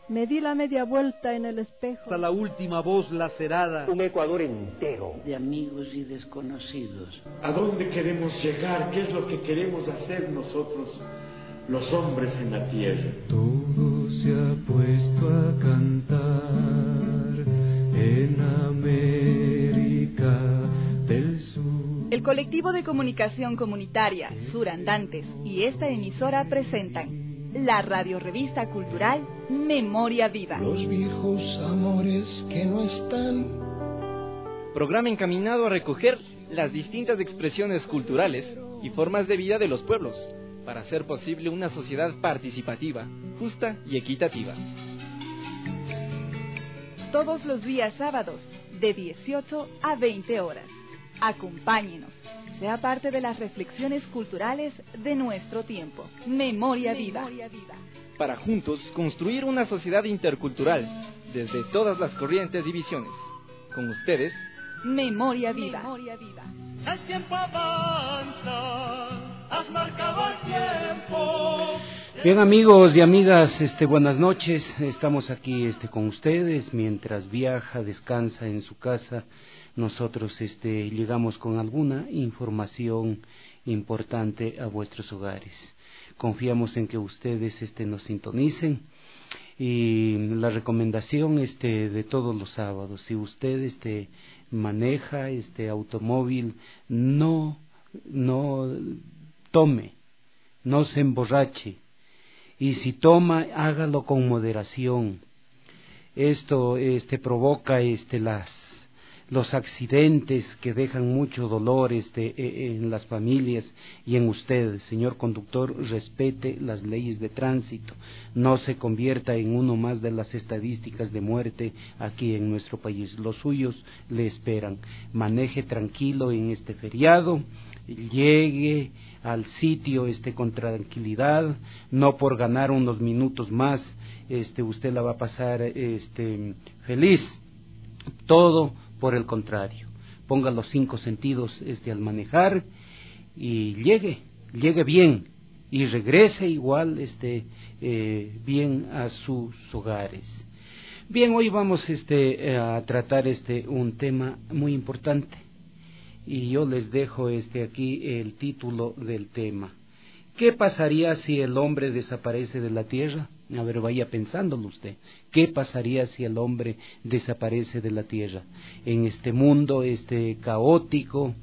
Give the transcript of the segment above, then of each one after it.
Me di la media vuelta en el espejo. Hasta la última voz lacerada. Un Ecuador entero. De amigos y desconocidos. ¿A dónde queremos llegar? ¿Qué es lo que queremos hacer nosotros, los hombres en la tierra? Todo se ha puesto a cantar en América del Sur. El colectivo de comunicación comunitaria Surandantes y esta emisora presentan la radiorevista cultural Memoria Viva. Los viejos amores que no están. Programa encaminado a recoger las distintas expresiones culturales y formas de vida de los pueblos, para hacer posible una sociedad participativa, justa y equitativa. Todos los días sábados, de 18 a 20 horas. Acompáñenos. Sea parte de las reflexiones culturales de nuestro tiempo. Memoria Viva. Para juntos construir una sociedad intercultural desde todas las corrientes y visiones. Con ustedes, Memoria Viva. El tiempo avanza, has marcado el tiempo. Bien, amigos y amigas, buenas noches. Estamos aquí con ustedes mientras viaja, descansa en su casa. Nosotros llegamos con alguna información importante a vuestros hogares. Confiamos en que ustedes nos sintonicen, y la recomendación de todos los sábados: si usted maneja automóvil, no tome, no se emborrache, y si toma, hágalo con moderación. Esto provoca los accidentes que dejan mucho dolor en las familias y en usted. Señor conductor, respete las leyes de tránsito, no se convierta en uno más de las estadísticas de muerte aquí en nuestro país. Los suyos le esperan. Maneje tranquilo en este feriado, llegue al sitio con tranquilidad, no por ganar unos minutos más usted la va a pasar feliz. Todo por el contrario, ponga los 5 sentidos al manejar y llegue bien y regrese igual bien a sus hogares. Bien, hoy vamos a tratar un tema muy importante, y yo les dejo aquí el título del tema. ¿Qué pasaría si el hombre desaparece de la tierra? A ver, vaya pensándolo usted. ¿Qué pasaría si el hombre desaparece de la tierra? En este mundo caótico,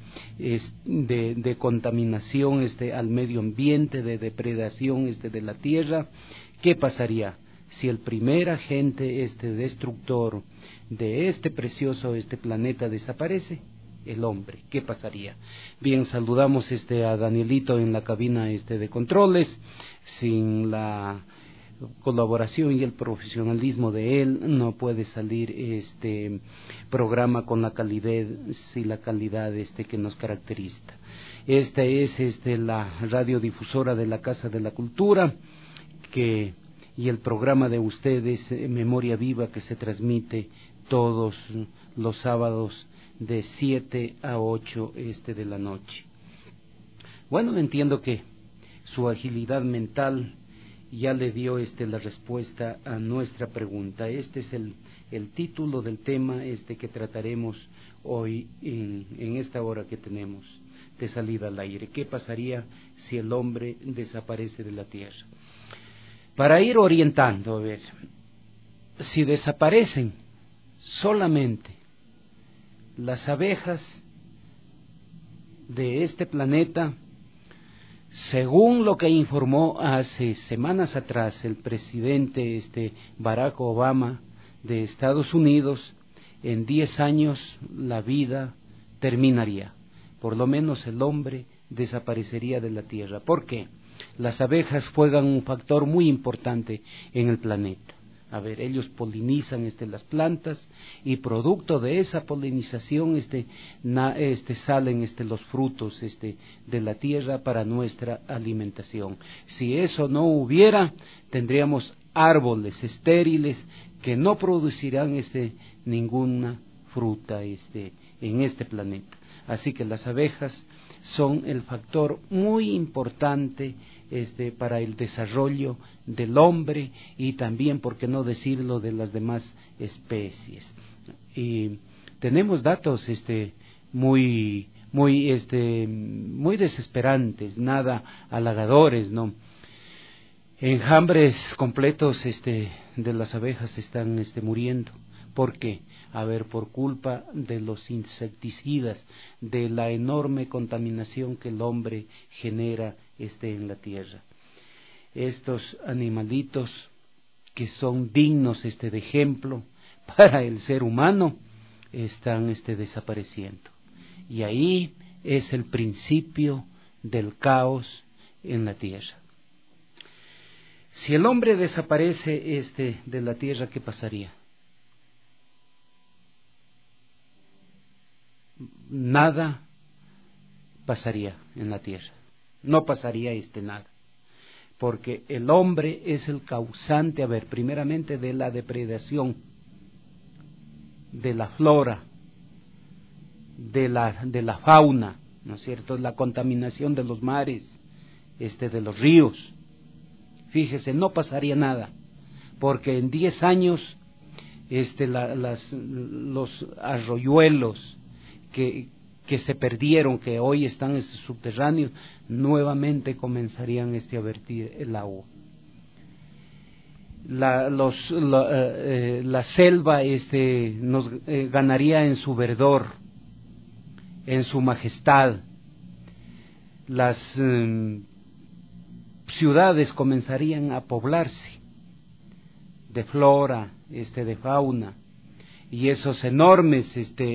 de contaminación al medio ambiente, de depredación de la tierra, ¿qué pasaría si el primer agente destructor de precioso planeta desaparece? El hombre, ¿qué pasaría? Bien, saludamos a Danielito en la cabina de controles. Sin la colaboración y el profesionalismo de él no puede salir programa con la calidad y la calidad que nos caracteriza. Esta es la radiodifusora de la Casa de la Cultura, y el programa de ustedes, Memoria Viva, que se transmite todos los sábados de 7 a 8 de la noche. Bueno, entiendo que su agilidad mental ya le dio la respuesta a nuestra pregunta. Este es el título del tema que trataremos hoy en esta hora que tenemos de salida al aire. ¿Qué pasaría si el hombre desaparece de la tierra? Para ir orientando, a ver, si desaparecen solamente las abejas de este planeta, según lo que informó hace semanas atrás el presidente Barack Obama de Estados Unidos, en 10 años la vida terminaría. Por lo menos el hombre desaparecería de la tierra. ¿Por qué? Las abejas juegan un factor muy importante en el planeta. A ver, ellos polinizan las plantas, y producto de esa polinización salen los frutos de la tierra para nuestra alimentación. Si eso no hubiera, tendríamos árboles estériles que no producirán ninguna fruta en este planeta. Así que las abejas son el factor muy importante para el desarrollo del hombre y también, por qué no decirlo, de las demás especies. Y tenemos datos muy desesperantes, nada halagadores, ¿no? Enjambres completos de las abejas están muriendo. ¿Por qué? Por culpa de los insecticidas, de la enorme contaminación que el hombre genera en la tierra. Estos animalitos que son dignos de ejemplo para el ser humano están desapareciendo. Y ahí es el principio del caos en la tierra. Si el hombre desaparece de la tierra, ¿qué pasaría? Nada pasaría en la tierra. No pasaría nada. Porque el hombre es el causante, primeramente de la depredación de la flora, de la fauna, ¿no es cierto? La contaminación de los mares, de los ríos. Fíjese, no pasaría nada, porque en 10 años los arroyuelos que se perdieron, que hoy están subterráneos, nuevamente comenzarían a vertir el agua. La selva nos ganaría en su verdor, en su majestad. Las ciudades comenzarían a poblarse de flora, de fauna, y esas enormes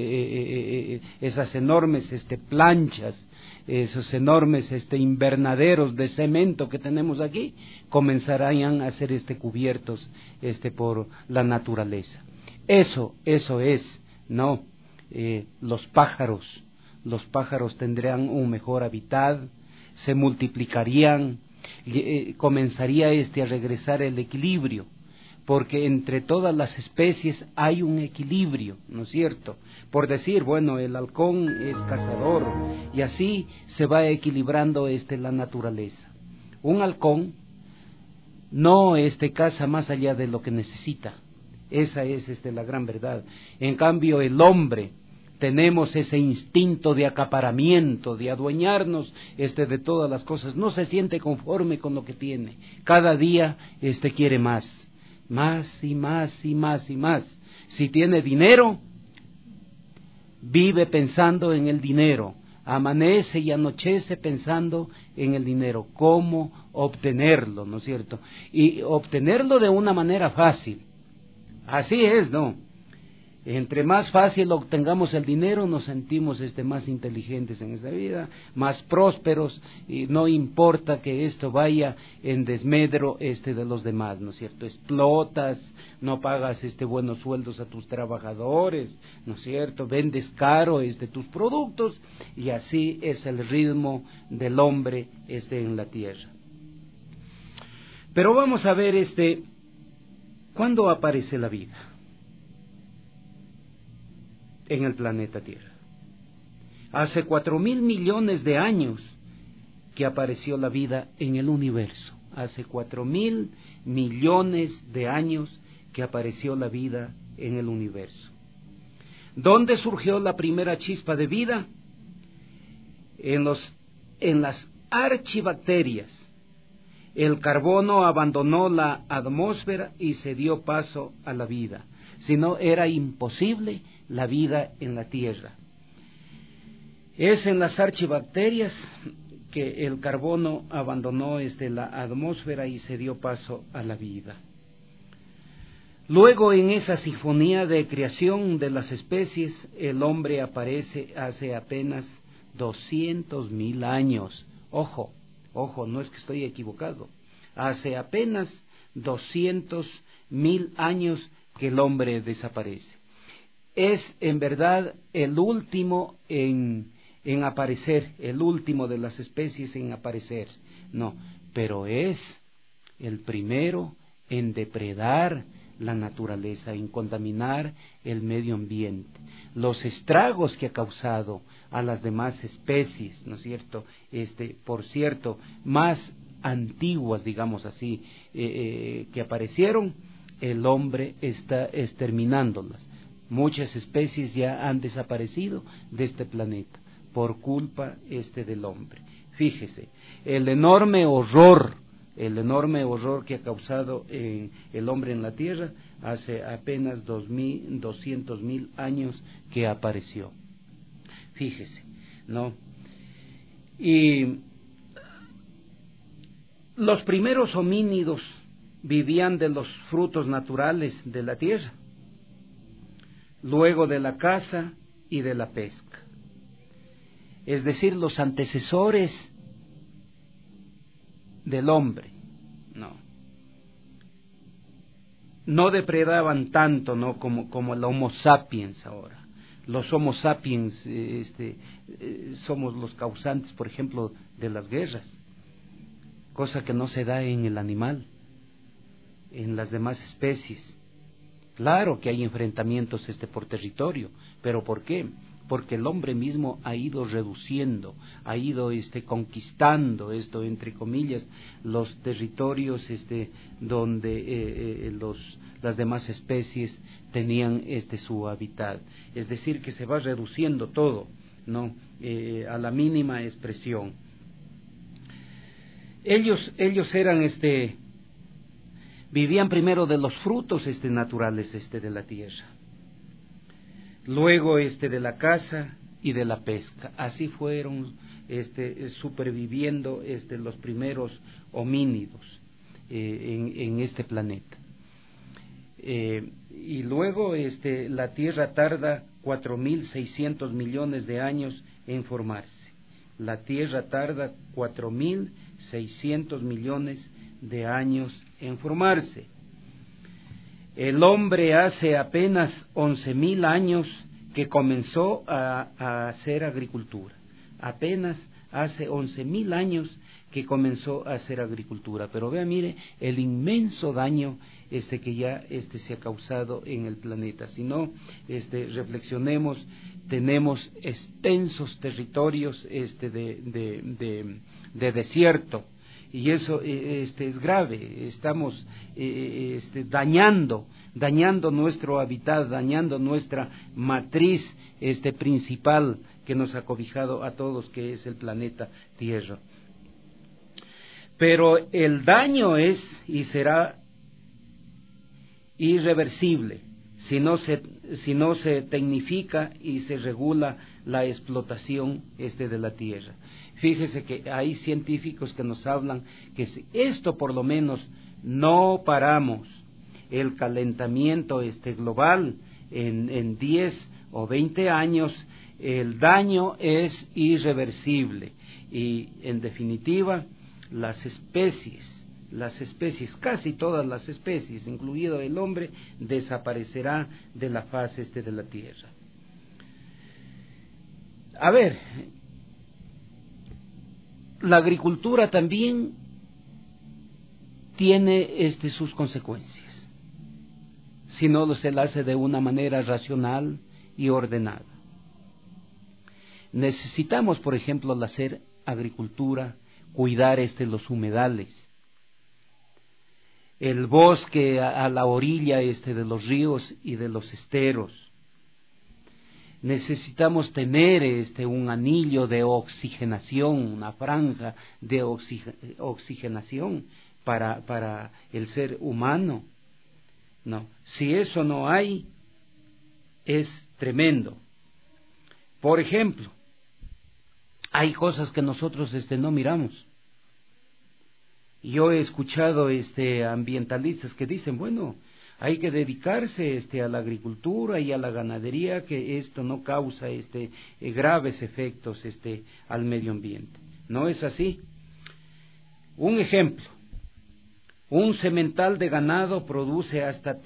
planchas, esos enormes invernaderos de cemento que tenemos aquí, comenzarían a ser cubiertos por la naturaleza. Eso es, ¿no? Los pájaros tendrían un mejor hábitat, se multiplicarían, comenzaría a regresar el equilibrio, porque entre todas las especies hay un equilibrio, ¿no es cierto? Por decir, bueno, el halcón es cazador, y así se va equilibrando la naturaleza. Un halcón no caza más allá de lo que necesita. Esa es la gran verdad. En cambio, el hombre, tenemos ese instinto de acaparamiento, de adueñarnos de todas las cosas. No se siente conforme con lo que tiene. Cada día quiere más y más y más y más. Si tiene dinero, vive pensando en el dinero. Amanece y anochece pensando en el dinero. ¿Cómo obtenerlo, no es cierto? Y obtenerlo de una manera fácil. Así es, ¿no? Entre más fácil obtengamos el dinero, nos sentimos más inteligentes en esta vida, más prósperos, y no importa que esto vaya en desmedro de los demás, ¿no es cierto? Explotas, no pagas buenos sueldos a tus trabajadores, ¿no es cierto? Vendes caro tus productos, y así es el ritmo del hombre en la tierra. Pero vamos a ver ¿cuándo aparece la vida en el planeta Tierra? Hace 4.000 millones de años que apareció la vida en el universo. Hace 4.000 millones de años que apareció la vida en el universo. ¿Dónde surgió la primera chispa de vida? En las archibacterias. El carbono abandonó la atmósfera y se dio paso a la vida. Si no, era imposible la vida en la Tierra. Es en las archibacterias que el carbono abandonó la atmósfera y se dio paso a la vida. Luego, en esa sinfonía de creación de las especies, el hombre aparece hace apenas 200.000 años. Ojo, no es que estoy equivocado. Hace apenas 200.000 años que el hombre desaparece. Es en verdad el último en aparecer, el último de las especies en aparecer. No, pero es el primero en depredar la naturaleza, en contaminar el medio ambiente. Los estragos que ha causado a las demás especies, ¿no es cierto? Por cierto, más antiguas, digamos así, que aparecieron, el hombre está exterminándolas. Muchas especies ya han desaparecido de este planeta por culpa del hombre. Fíjese, el enorme horror que ha causado el hombre en la Tierra hace apenas 200.000 años que apareció. Fíjese, ¿no? Y los primeros homínidos vivían de los frutos naturales de la tierra, luego de la caza y de la pesca. Es decir, los antecesores del hombre, no depredaban tanto, ¿no? como el Homo sapiens ahora. Los Homo sapiens somos los causantes, por ejemplo, de las guerras, cosa que no se da en el animal, en las demás especies. Claro que hay enfrentamientos por territorio, pero ¿por qué? Porque el hombre mismo ha ido reduciendo, ha ido conquistando entre comillas, los territorios donde las demás especies tenían su hábitat. Es decir, que se va reduciendo todo, ¿no? A la mínima expresión. Ellos eran vivían primero de los frutos naturales de la tierra, luego de la caza y de la pesca. Así fueron superviviendo los primeros homínidos en este planeta. Y luego la Tierra tarda 4.600 millones de años en formarse. La Tierra tarda 4.600 millones de años en formarse. El hombre hace apenas 11.000 años que comenzó a hacer agricultura. Apenas hace 11.000 años que comenzó a hacer agricultura. Pero vea, mire, el inmenso daño que ya se ha causado en el planeta. Si no, reflexionemos, tenemos extensos territorios de desierto. Y eso es grave. Estamos dañando nuestro hábitat, dañando nuestra matriz principal que nos ha cobijado a todos, que es el planeta Tierra. Pero el daño es y será irreversible si no se tecnifica y se regula la explotación de la tierra. Fíjese que hay científicos que nos hablan que si esto por lo menos no paramos el calentamiento global en 10 o 20 años, el daño es irreversible y en definitiva las especies, casi todas las especies, incluido el hombre, desaparecerá de la faz de la tierra. A ver, la agricultura también tiene sus consecuencias, si no se la hace de una manera racional y ordenada. Necesitamos, por ejemplo, al hacer agricultura, cuidar los humedales, el bosque a la orilla de los ríos y de los esteros. Necesitamos tener un anillo de oxigenación, una franja de oxigenación para el ser humano. No, si eso no hay, es tremendo. Por ejemplo, hay cosas que nosotros no miramos. Yo he escuchado ambientalistas que dicen, bueno, hay que dedicarse a la agricultura y a la ganadería, que esto no causa graves efectos al medio ambiente. No es así. Un ejemplo, un semental de ganado produce hasta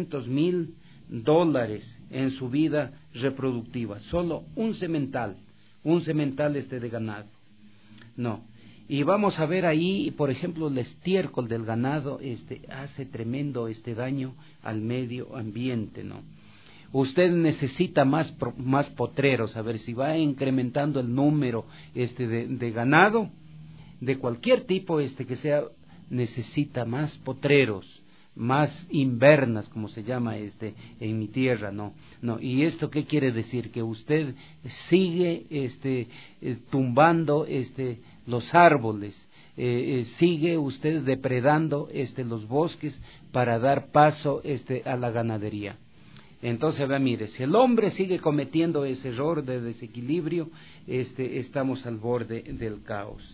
$300,000 en su vida reproductiva, solo un semental de ganado. No. Y vamos a ver ahí, por ejemplo, el estiércol del ganado hace tremendo daño al medio ambiente, ¿no? Usted necesita más potreros. A ver, si va incrementando el número de ganado, de cualquier tipo que sea, necesita más potreros, más invernas, como se llama en mi tierra, no, y esto qué quiere decir, que usted sigue tumbando los árboles, sigue usted depredando los bosques para dar paso a la ganadería. Entonces, vea, mire, si el hombre sigue cometiendo ese error de desequilibrio, estamos al borde del caos.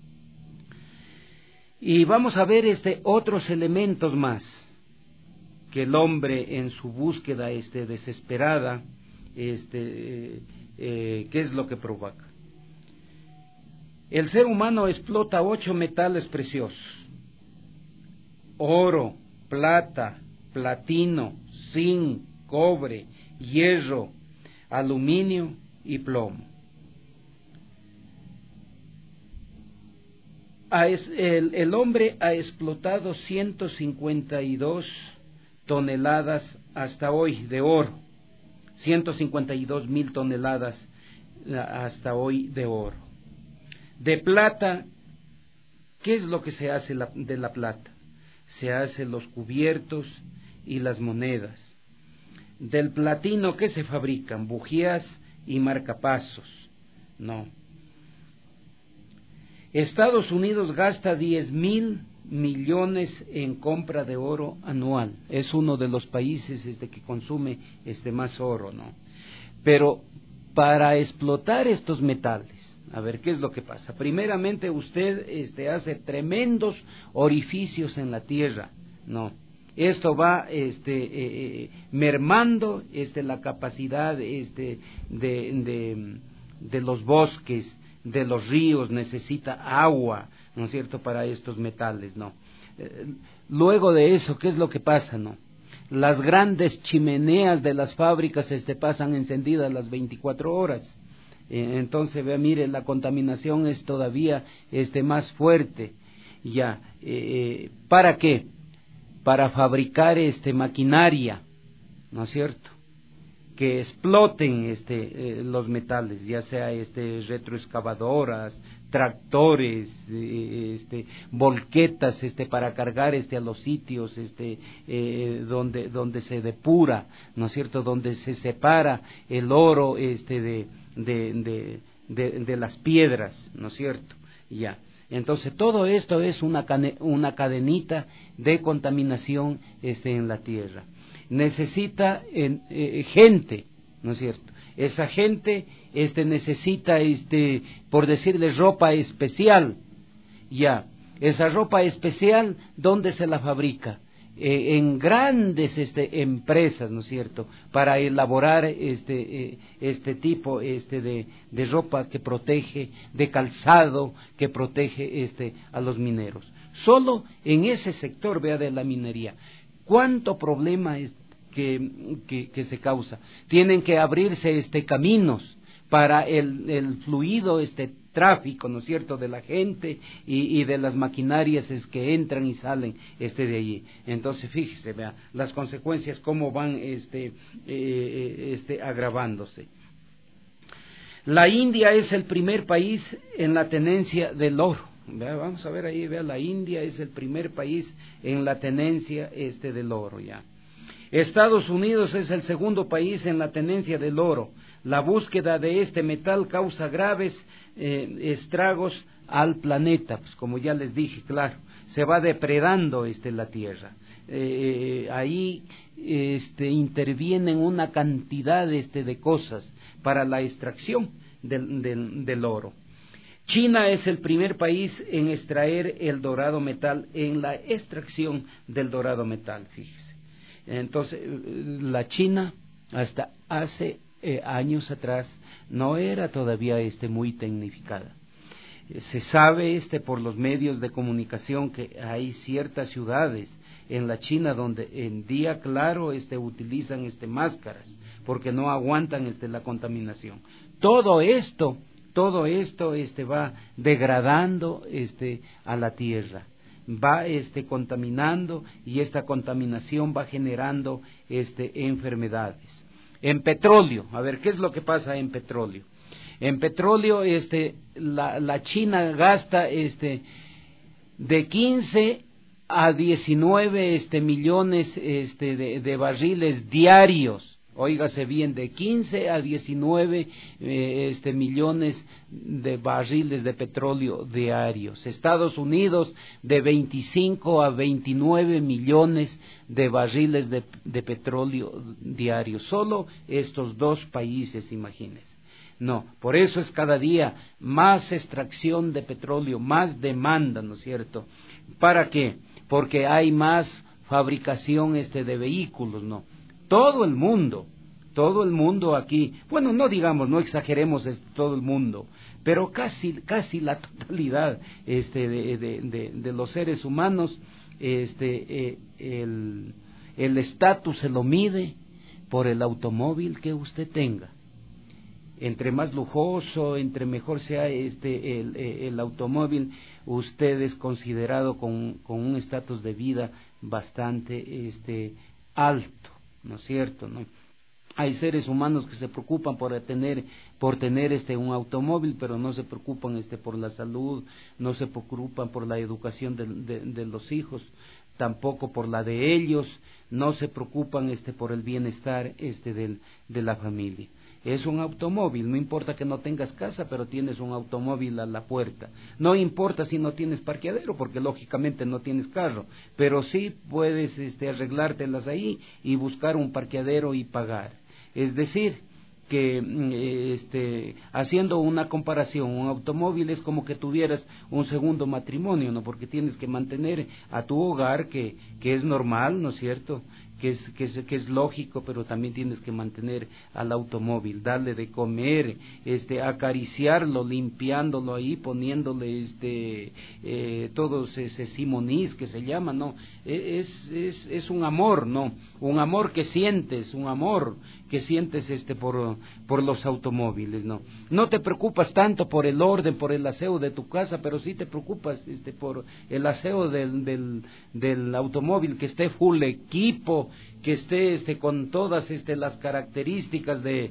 Y vamos a ver otros elementos más que el hombre en su búsqueda desesperada, ¿qué es lo que provoca? El ser humano explota 8 metales preciosos: oro, plata, platino, zinc, cobre, hierro, aluminio y plomo. El hombre ha explotado 152 toneladas hasta hoy de oro, 152.000 toneladas hasta hoy de oro. De plata, ¿qué es lo que se hace de la plata? Se hacen los cubiertos y las monedas. Del platino, ¿qué se fabrican? Bujías y marcapasos. No. Estados Unidos gasta 10.000 millones en compra de oro anual. Es uno de los países que consume más oro, ¿no? Pero para explotar estos metales, a ver qué es lo que pasa. Primeramente usted hace tremendos orificios en la tierra, ¿no? Esto va mermando la capacidad de los bosques, de los ríos, necesita agua, ¿no es cierto?, para estos metales, ¿no? Luego de eso, ¿qué es lo que pasa, no? Las grandes chimeneas de las fábricas pasan encendidas las 24 horas. Entonces, vea, mire, la contaminación es todavía más fuerte. Ya, ¿para qué? Para fabricar maquinaria, ¿no es cierto?, que exploten los metales, ya sea retroexcavadoras, tractores, volquetas para cargar a los sitios donde se depura, ¿no es cierto?, donde se separa el oro de las piedras, ¿no es cierto? Ya. Entonces todo esto es una cadenita de contaminación en la tierra. Necesita gente, ¿no es cierto? Esa gente necesita, por decirle, ropa especial. Ya, esa ropa especial, ¿dónde se la fabrica? En grandes empresas, ¿no es cierto?, para elaborar este tipo de ropa que protege, de calzado que protege a los mineros. Solo en ese sector, vea, de la minería, ¿cuánto problema que se causa? Tienen que abrirse caminos para el fluido, tráfico, ¿no es cierto?, de la gente y de las maquinarias que entran y salen de allí. Entonces, fíjese, vea, las consecuencias cómo van agravándose. La India es el primer país en la tenencia del oro. Vea, vamos a ver ahí, vea, la India es el primer país en la tenencia del oro, ya. Estados Unidos es el segundo país en la tenencia del oro. La búsqueda de este metal causa graves estragos al planeta, pues como ya les dije, claro, se va depredando la tierra. Ahí intervienen una cantidad de cosas para la extracción del oro. China es el primer país en extraer el dorado metal, en la extracción del dorado metal, fíjese. Entonces, la China hasta hace años atrás no era todavía muy tecnificada. Se sabe por los medios de comunicación que hay ciertas ciudades en la China donde en día claro utilizan máscaras porque no aguantan la contaminación. Todo esto va degradando a la tierra, va contaminando, y esta contaminación va generando enfermedades. En petróleo, a ver, ¿qué es lo que pasa en petróleo? En petróleo, la China gasta de 15 a 19 millones de barriles diarios. Óigase bien, de 15 a 19 millones de barriles de petróleo diarios. Estados Unidos de 25 a 29 millones de barriles de petróleo diarios. Solo estos dos países, imagínense. No, por eso es cada día más extracción de petróleo, más demanda, ¿no es cierto? ¿Para qué? Porque hay más fabricación de vehículos, ¿no? Todo el mundo aquí, bueno, no digamos, no exageremos todo el mundo, pero casi la totalidad de los seres humanos, el estatus se lo mide por el automóvil que usted tenga. Entre más lujoso, entre mejor sea el automóvil, usted es considerado con un estatus de vida bastante alto, ¿no es cierto? ¿No? Hay seres humanos que se preocupan por tener un automóvil, pero no se preocupan por la salud, no se preocupan por la educación de los hijos, tampoco por la de ellos, no se preocupan por el bienestar de la familia. Es un automóvil, no importa que no tengas casa, pero tienes un automóvil a la puerta. No importa si no tienes parqueadero, porque lógicamente no tienes carro, pero sí puedes arreglártelas ahí y buscar un parqueadero y pagar. Es decir, que haciendo una comparación, un automóvil es como que tuvieras un segundo matrimonio, ¿no? Porque tienes que mantener a tu hogar, que es normal, ¿no es cierto?, que es lógico, pero también tienes que mantener al automóvil, darle de comer, acariciarlo, limpiándolo ahí, poniéndole todos ese simonís que se llama, ¿no? Es un amor, ¿no? Un amor que sientes por los automóviles, ¿no? No te preocupas tanto por el orden, por el aseo de tu casa, pero sí te preocupas por el aseo del automóvil, que esté full equipo, que esté con todas las características de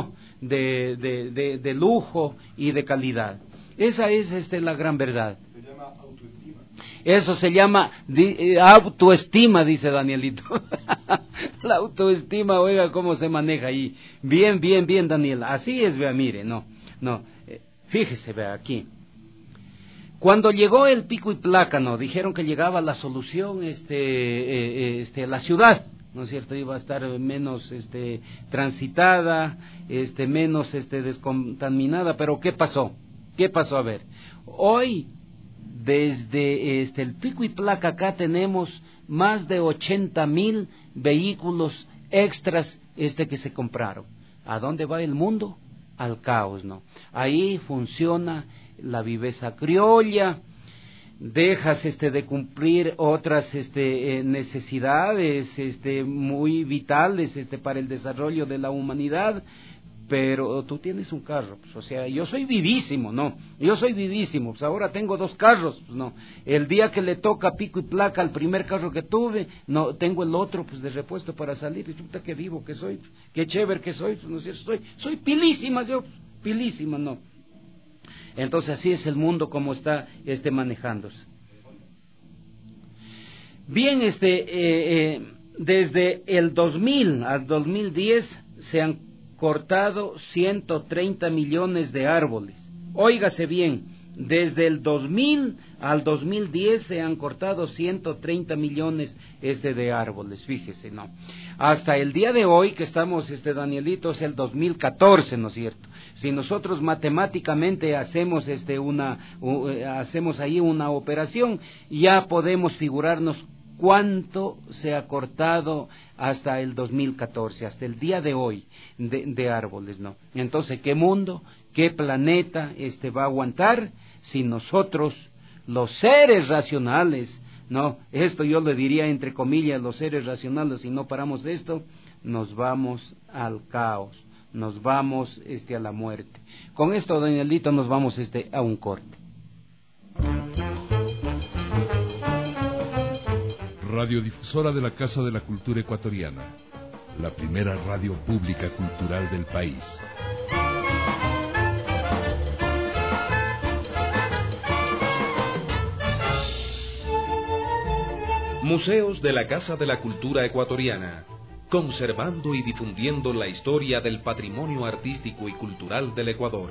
lujo y de calidad. Esa es la gran verdad. Se llama autoestima. Eso se llama autoestima, dice Danielito. La autoestima, oiga cómo se maneja ahí. Bien, Daniel. Así es, vea, mire, fíjese, vea aquí. Cuando llegó el pico y placa, dijeron que llegaba la solución, la ciudad, ¿no es cierto? Iba a estar menos, transitada, menos, descontaminada, pero ¿qué pasó? A ver, hoy, desde, el pico y placa acá tenemos más de 80,000 vehículos extras, que se compraron. ¿A dónde va el mundo? Al caos, ¿no? Ahí funciona la viveza criolla, dejas de cumplir otras necesidades muy vitales para el desarrollo de la humanidad, pero tú tienes un carro, pues, o sea, yo soy vivísimo, pues ahora tengo 2 carros, pues no, el día que le toca pico y placa al primer carro que tuve, no, tengo el otro pues de repuesto para salir, y puta que vivo que soy, qué chévere que soy, pues no sé, soy pilísima, ¿no? Entonces así es el mundo como está manejándose. Bien, desde el 2000 al 2010 se han cortado 130 millones de árboles. Óigase bien, desde el 2000 al 2010 se han cortado 130 millones de árboles, fíjese, ¿no? Hasta el día de hoy que estamos, Danielito, es el 2014, ¿no es cierto? Si nosotros matemáticamente hacemos hacemos ahí una operación, ya podemos figurarnos cuánto se ha cortado hasta el 2014, hasta el día de hoy, de árboles, ¿no? Entonces, ¿qué mundo, qué planeta va a aguantar si nosotros, los seres racionales, ¿no? Esto yo le diría entre comillas, los seres racionales, si no paramos de esto, nos vamos al caos, nos vamos a la muerte. Con esto, Danielito, nos vamos a un corte. Radiodifusora de la Casa de la Cultura Ecuatoriana, la primera radio pública cultural del país. Museos de la Casa de la Cultura Ecuatoriana, conservando y difundiendo la historia del patrimonio artístico y cultural del Ecuador.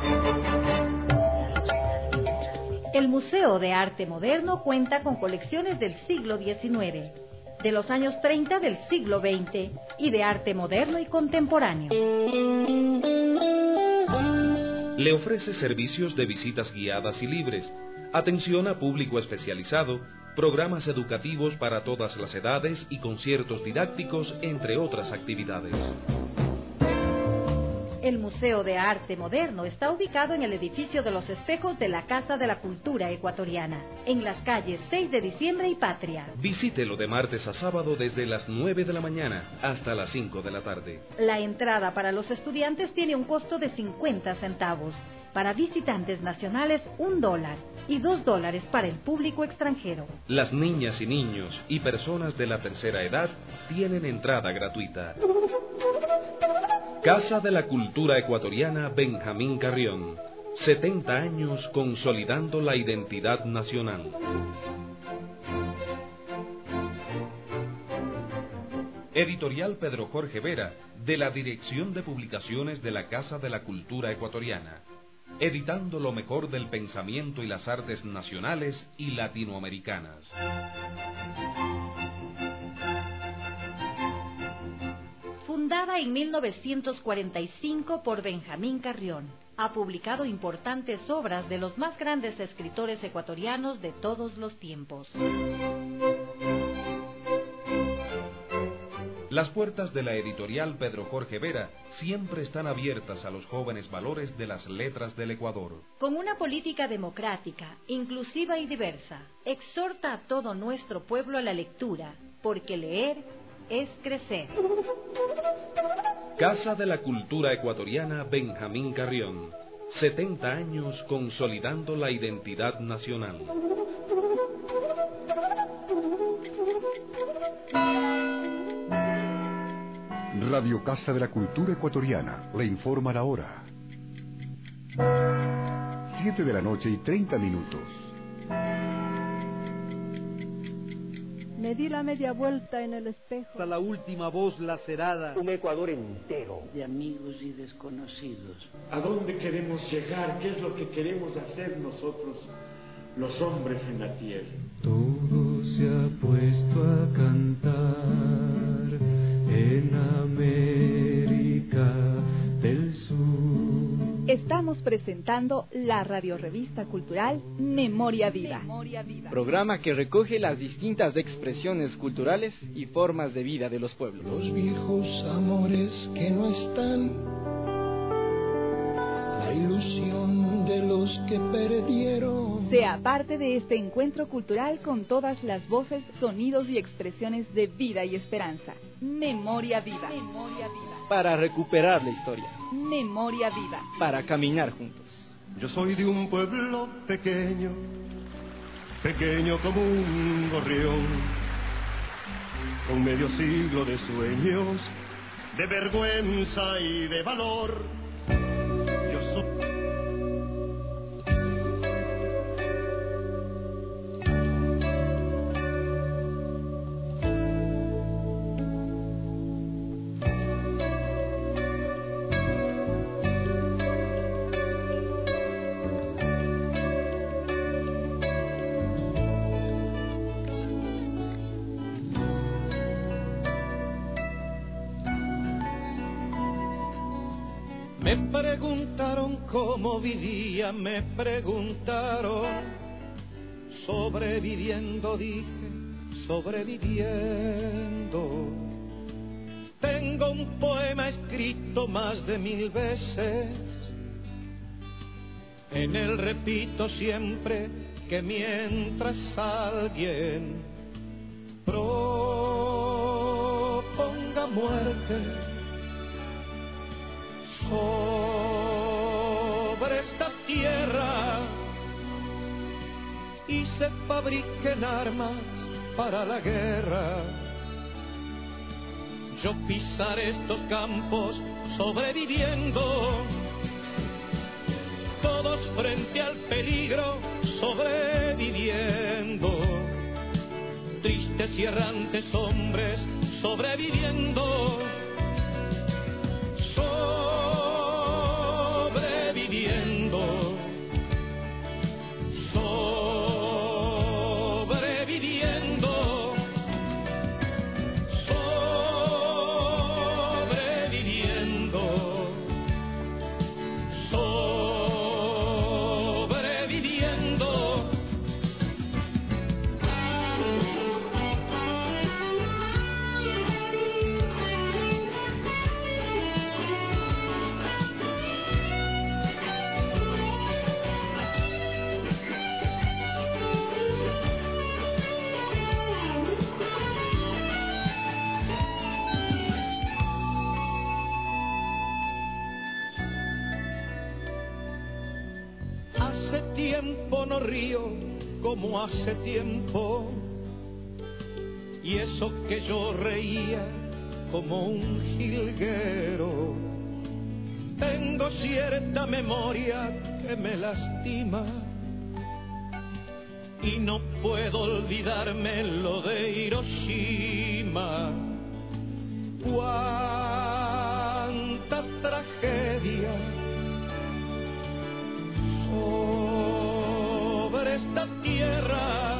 El Museo de Arte Moderno cuenta con colecciones del siglo XIX, de los años 30 del siglo XX y de arte moderno y contemporáneo. Le ofrece servicios de visitas guiadas y libres, atención a público especializado, programas educativos para todas las edades y conciertos didácticos, entre otras actividades. El Museo de Arte Moderno está ubicado en el edificio de los espejos de la Casa de la Cultura Ecuatoriana, en las calles 6 de Diciembre y Patria. Visítelo de martes a sábado desde las 9 de la mañana hasta las 5 de la tarde. La entrada para los estudiantes tiene un costo de 50 centavos. Para visitantes nacionales, $1 y $2 para el público extranjero. Las niñas y niños y personas de la tercera edad tienen entrada gratuita. Casa de la Cultura Ecuatoriana Benjamín Carrión. 70 años consolidando la identidad nacional. Editorial Pedro Jorge Vera, de la Dirección de Publicaciones de la Casa de la Cultura Ecuatoriana. Editando lo mejor del pensamiento y las artes nacionales y latinoamericanas. Fundada en 1945 por Benjamín Carrión, ha publicado importantes obras de los más grandes escritores ecuatorianos de todos los tiempos. Las puertas de la editorial Pedro Jorge Vera siempre están abiertas a los jóvenes valores de las letras del Ecuador. Con una política democrática, inclusiva y diversa, exhorta a todo nuestro pueblo a la lectura, porque leer es crecer. Casa de la Cultura Ecuatoriana Benjamín Carrión. 70 años consolidando la identidad nacional. Radio Casa de la Cultura Ecuatoriana le informa la hora. 7:30 p.m. Me di la media vuelta en el espejo. Hasta la última voz lacerada. Un Ecuador entero. De amigos y desconocidos. ¿A dónde queremos llegar? ¿Qué es lo que queremos hacer nosotros, los hombres en la tierra? Todo se ha puesto a cantar en América del Sur. Estamos presentando la radiorevista cultural Memoria Viva. Programa que recoge las distintas expresiones culturales y formas de vida de los pueblos. Los viejos amores que no están, la ilusión de los que perdieron. Sea parte de este encuentro cultural con todas las voces, sonidos y expresiones de vida y esperanza. Memoria Viva. Memoria Viva. Para recuperar la historia. Memoria Viva. Para caminar juntos. Yo soy de un pueblo pequeño, pequeño como un gorrión, con medio siglo de sueños, de vergüenza y de valor. Yo soy... Me preguntaron cómo vivía, me preguntaron, sobreviviendo, dije, sobreviviendo. Tengo un poema escrito más de 1000 veces, en él repito siempre que mientras alguien proponga muerte sobre esta tierra y se fabriquen armas para la guerra, yo pisaré estos campos sobreviviendo, todos frente al peligro sobreviviendo, triste tristes y errantes hombres sobreviviendo, sobreviviendo, sobreviviendo, sobreviviendo, sobreviviendo. Hace tiempo no río como hace tiempo, y eso que yo reía como un jilguero. Tengo cierta memoria que me lastima y no puedo olvidarme lo de Hiroshima. Cuánta tragedia sobre esta tierra.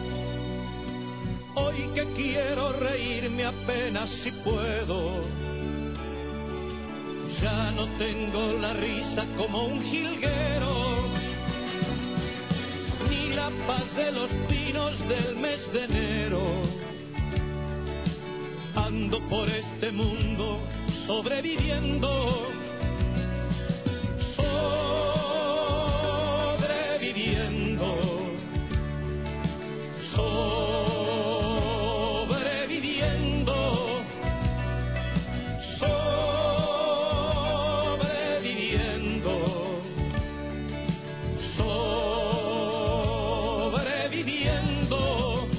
Hoy que quiero reírme apenas si puedo, ya no tengo la risa como un jilguero, ni la paz de los pinos del mes de enero. Ando por este mundo sobreviviendo, sobreviviendo, sobreviviendo, sobreviviendo, sobreviviendo.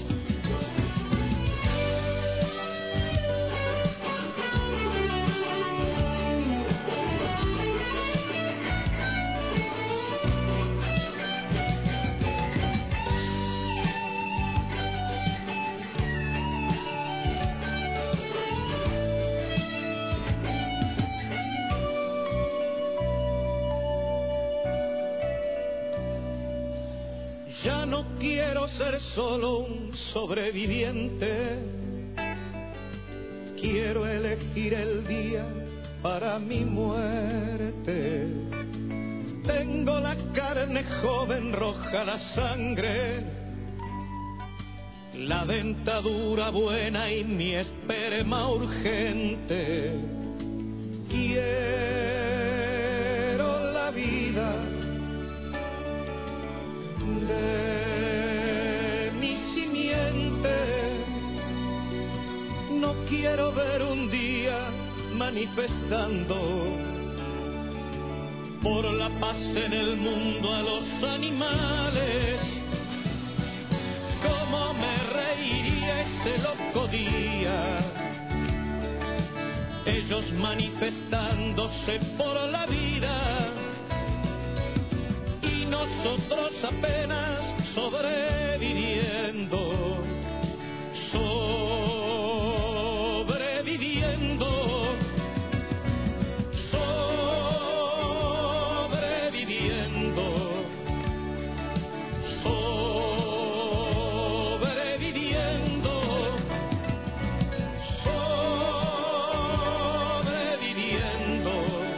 Ya no quiero ser solo un sobreviviente, quiero elegir el día para mi muerte. Tengo la carne joven, roja la sangre, la dentadura buena y mi esperma urgente. Quiero la vida de mi simiente, no quiero ver un día manifestando por la paz en el mundo a los animales. Cómo me reiría ese loco día, ellos manifestándose por la vida y nosotros apenas sobreviviendo, sobreviviendo, sobreviviendo, sobreviviendo, sobreviviendo,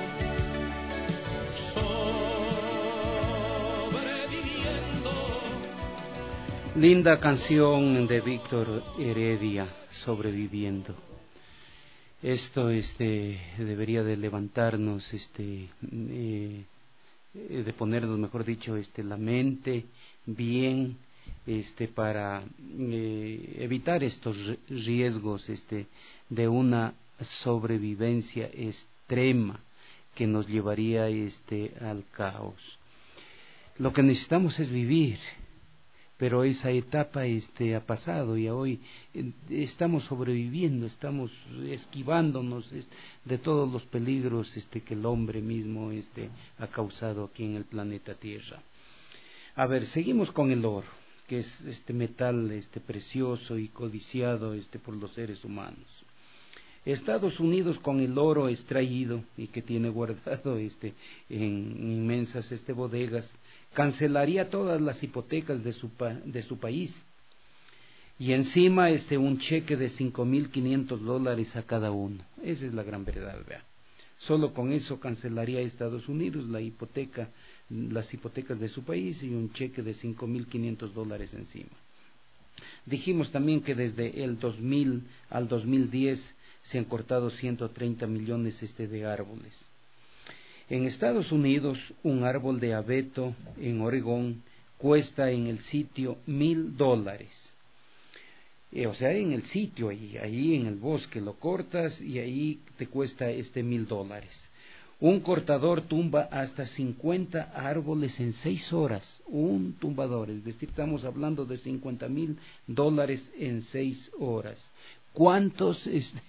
sobreviviendo. Linda canción de Víctor Heredia, Sobreviviendo. Esto debería de levantarnos, de ponernos, mejor dicho, la mente bien, para evitar estos riesgos de una sobrevivencia extrema que nos llevaría al caos. Lo que necesitamos es vivir, pero esa etapa ha pasado y hoy estamos sobreviviendo, estamos esquivándonos de todos los peligros que el hombre mismo ha causado aquí en el planeta Tierra. A ver, seguimos con el oro. que es este metal precioso y codiciado por los seres humanos. Estados Unidos, con el oro extraído y que tiene guardado en inmensas bodegas, cancelaría todas las hipotecas de su país, y encima un cheque de $5,500 a cada uno. Esa es la gran verdad, vea. Solo con eso cancelaría Estados Unidos las hipotecas de su país, y un cheque de $5,500 encima. Dijimos también que desde el 2000 al 2010 se han cortado 130 millones de árboles. En Estados Unidos, un árbol de abeto en Oregón cuesta en el sitio $1,000. O sea, en el sitio, ahí en el bosque lo cortas y ahí te cuesta $1,000. Un cortador tumba hasta 50 árboles en 6 horas. Un tumbador, es decir, estamos hablando de $50,000 en 6 horas. ¿Cuántos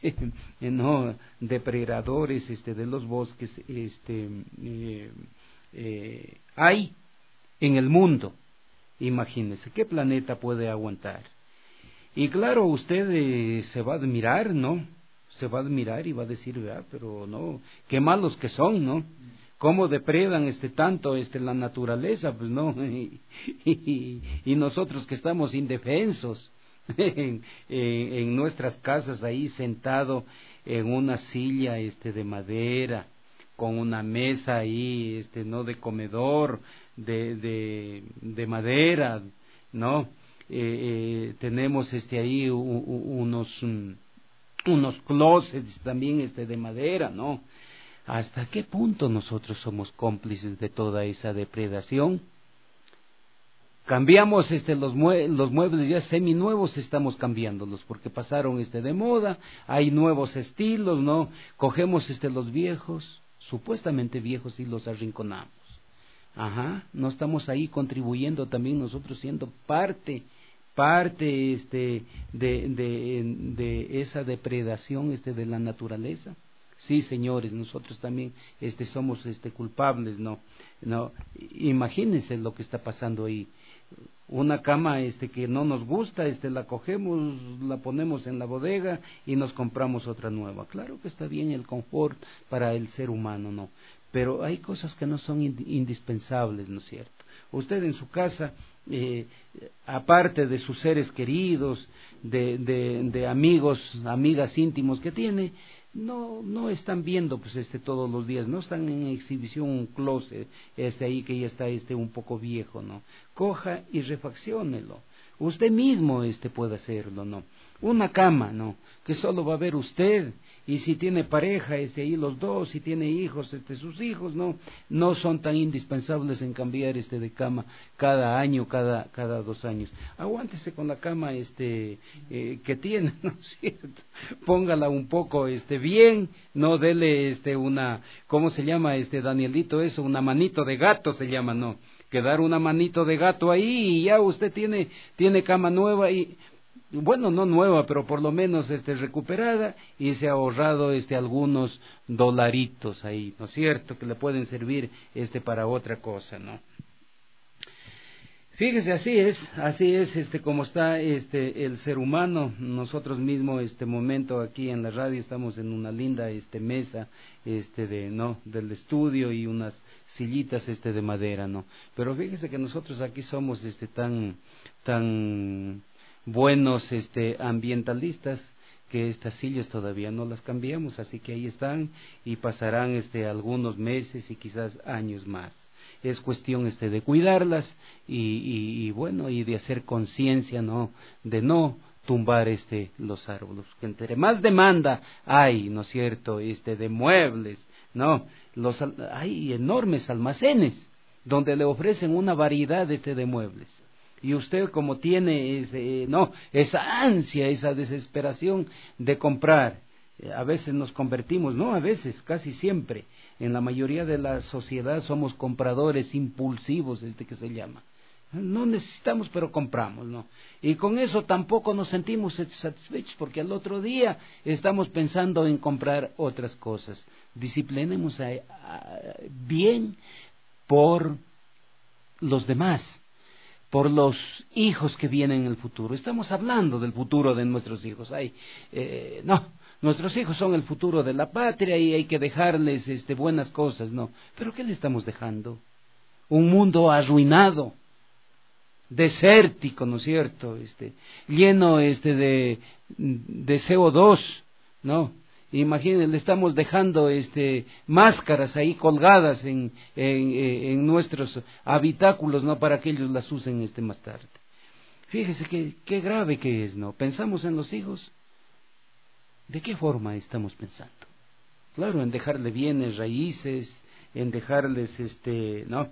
depredadores de los bosques hay en el mundo? Imagínense, ¿qué planeta puede aguantar? Y claro, usted se va a admirar, ¿no? Se va a admirar y va a decir, vea, pero no, qué malos que son, ¿no? ¿Cómo depredan tanto la naturaleza? Pues no, y nosotros que estamos indefensos en nuestras casas, ahí sentado en una silla de madera, con una mesa ahí, no de comedor, de madera, ¿no? Tenemos ahí unos closets también de madera, ¿no? ¿Hasta qué punto nosotros somos cómplices de toda esa depredación? Cambiamos los muebles ya seminuevos, estamos cambiándolos porque pasaron de moda, hay nuevos estilos, ¿no? Cogemos los viejos, supuestamente viejos, y los arrinconamos. Ajá, no estamos ahí contribuyendo también nosotros, siendo parte de esa depredación de la naturaleza. Sí, señores, nosotros también somos culpables, no imagínense lo que está pasando ahí. Una cama que no nos gusta, la cogemos, la ponemos en la bodega y nos compramos otra nueva. Claro que está bien el confort para el ser humano, no, pero hay cosas que no son indispensables, ¿no es cierto? Usted en su casa, aparte de sus seres queridos, de amigos, amigas íntimos que tiene, no están viendo pues todos los días, no están en exhibición un closet ahí que ya está un poco viejo, ¿no? Coja y refacciónelo. Usted mismo puede hacerlo, ¿no? Una cama, ¿no? Que solo va a ver usted, y si tiene pareja, ahí los dos, si tiene hijos, sus hijos, no son tan indispensables en cambiar de cama cada año, cada 2 años. Aguántese con la cama que tiene, ¿no es cierto? Póngala un poco bien, no dele una, ¿cómo se llama Danielito eso? Una manito de gato se llama, ¿no? Que dar una manito de gato ahí y ya usted tiene cama nueva, y bueno, no nueva, pero por lo menos recuperada, y se ha ahorrado algunos dolaritos ahí, ¿no es cierto? Que le pueden servir para otra cosa, ¿no? Fíjese, así es como está el ser humano. Nosotros mismos momento aquí en la radio estamos en una linda mesa del estudio y unas sillitas de madera, ¿no? Pero fíjese que nosotros aquí somos tan buenos ambientalistas que estas sillas todavía no las cambiamos, así que ahí están y pasarán algunos meses y quizás años más. Es cuestión de cuidarlas y bueno, y de hacer conciencia, ¿no? De no tumbar los árboles, que entre más demanda hay, ¿no es cierto? De muebles, ¿no? Hay enormes almacenes donde le ofrecen una variedad de muebles. Y usted, como tiene esa ansia, esa desesperación de comprar, a veces nos convertimos, no a veces, casi siempre, en la mayoría de la sociedad somos compradores impulsivos, que se llama. No necesitamos, pero compramos, ¿no? Y con eso tampoco nos sentimos satisfechos, porque al otro día estamos pensando en comprar otras cosas. Disciplinemos bien por los demás, por los hijos que vienen en el futuro. Estamos hablando del futuro de nuestros hijos. No, nuestros hijos son el futuro de la patria y hay que dejarles buenas cosas, no. Pero ¿qué le estamos dejando? Un mundo arruinado, desértico, ¿no es cierto? Lleno de CO2, ¿no? Imagínense, le estamos dejando máscaras ahí colgadas en nuestros habitáculos, ¿no? Para que ellos las usen más tarde. Fíjese qué grave que es, ¿no? Pensamos en los hijos. ¿De qué forma estamos pensando? Claro, en dejarle bienes, raíces, en dejarles ¿no?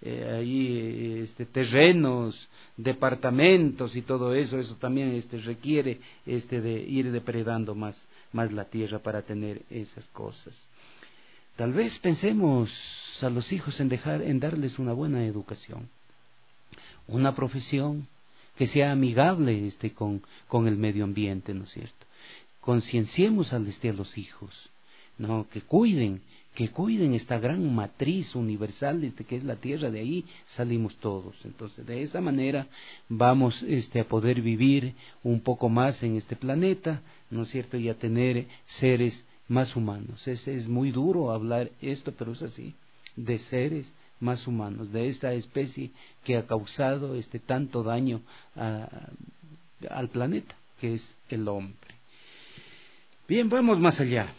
Terrenos, departamentos y todo eso. Eso también requiere de ir depredando más la tierra para tener esas cosas. Tal vez pensemos a los hijos en darles una buena educación, una profesión que sea amigable con el medio ambiente, ¿no es cierto? Concienciemos a los hijos, ¿no? Que cuiden esta gran matriz universal que es la tierra. De ahí salimos todos. Entonces, de esa manera vamos a poder vivir un poco más en este planeta, ¿no es cierto? Y a tener seres más humanos. Es muy duro hablar esto, pero es así, de seres más humanos, de esta especie que ha causado tanto daño al planeta, que es el hombre. Bien, vamos más allá.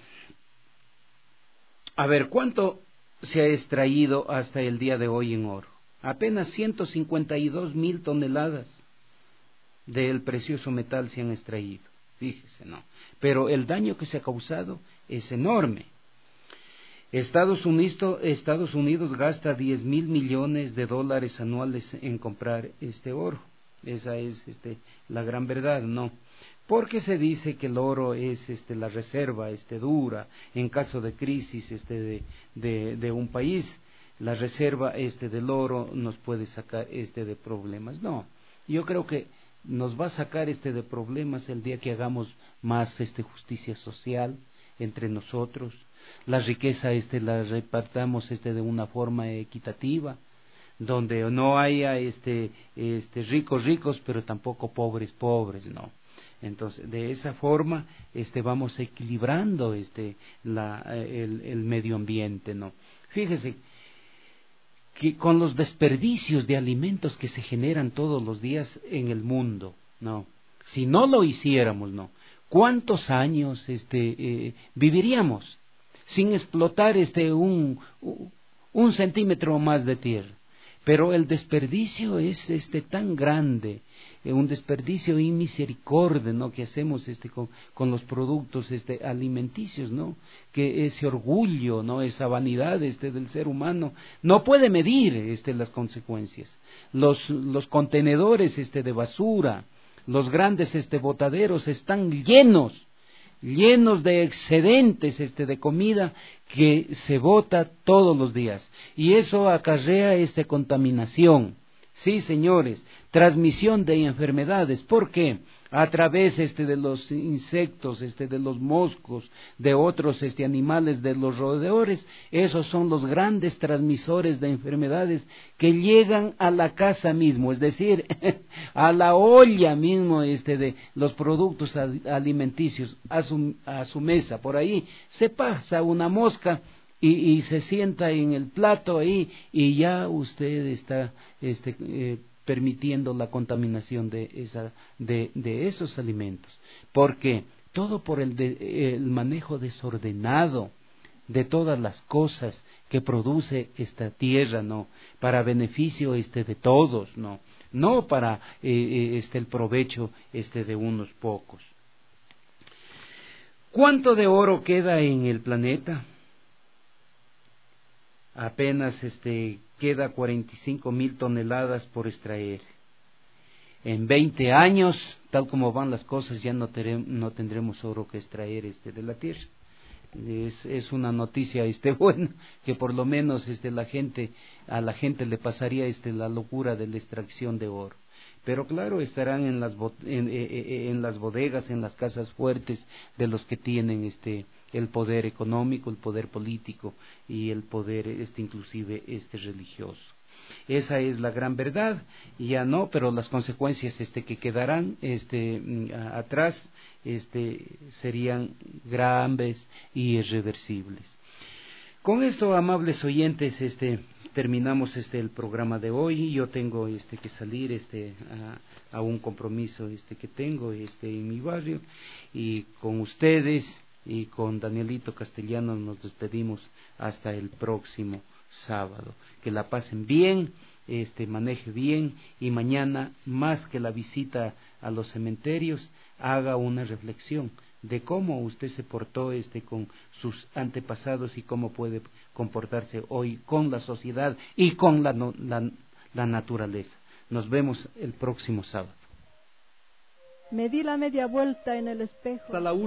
A ver, ¿cuánto se ha extraído hasta el día de hoy en oro? Apenas 152,000 toneladas del precioso metal se han extraído. Fíjese, ¿no? Pero el daño que se ha causado es enorme. Estados Unidos gasta 10,000 millones de dólares anuales en comprar oro. Esa es la gran verdad, ¿no? Porque se dice que el oro es la reserva dura en caso de crisis de un país. La reserva del oro nos puede sacar de problemas. No, yo creo que nos va a sacar de problemas el día que hagamos más justicia social entre nosotros. La riqueza la repartamos de una forma equitativa, donde no haya ricos, pero tampoco pobres, no. Entonces, de esa forma vamos equilibrando el medio ambiente, ¿no? Fíjese que con los desperdicios de alimentos que se generan todos los días en el mundo, ¿no? Si no lo hiciéramos, ¿no? ¿Cuántos años viviríamos sin explotar un centímetro más de tierra? Pero el desperdicio es tan grande, un desperdicio inmisericordia, ¿no? Que hacemos con los productos alimenticios, ¿no? Que ese orgullo, ¿no? Esa vanidad del ser humano no puede medir las consecuencias. Los contenedores de basura, los grandes botaderos están llenos de excedentes de comida que se bota todos los días, y eso acarrea contaminación. Sí, señores, transmisión de enfermedades. ¿Por qué? A través de los insectos, de los moscos, de otros animales, de los roedores. Esos son los grandes transmisores de enfermedades que llegan a la casa mismo, es decir, a la olla mismo de los productos alimenticios, a su mesa. Por ahí se pasa una mosca y se sienta en el plato ahí, y ya usted está permitiendo la contaminación de esos alimentos. ¿Por qué? Todo por el manejo desordenado de todas las cosas que produce esta tierra, ¿no? Para beneficio de todos, no para el provecho de unos pocos. ¿Cuánto de oro queda en el planeta? Apenas queda 45,000 toneladas por extraer. En 20 años, tal como van las cosas, ya no tendremos oro que extraer de la tierra. Es una noticia buena, que por lo menos a la gente le pasaría la locura de la extracción de oro. Pero claro, estarán en las bodegas, en las casas fuertes de los que tienen el poder económico, el poder político y el poder inclusive religioso. Esa es la gran verdad, ya no, pero las consecuencias que quedarán atrás serían graves y irreversibles. Con esto, amables oyentes, terminamos el programa de hoy. Yo tengo que salir a un compromiso que tengo en mi barrio, y con ustedes y con Danielito Castellanos nos despedimos hasta el próximo sábado. Que la pasen bien, maneje bien, y mañana, más que la visita a los cementerios, haga una reflexión de cómo usted se portó con sus antepasados y cómo puede comportarse hoy con la sociedad y con la naturaleza. Nos vemos el próximo sábado. Me di la media vuelta en el espejo.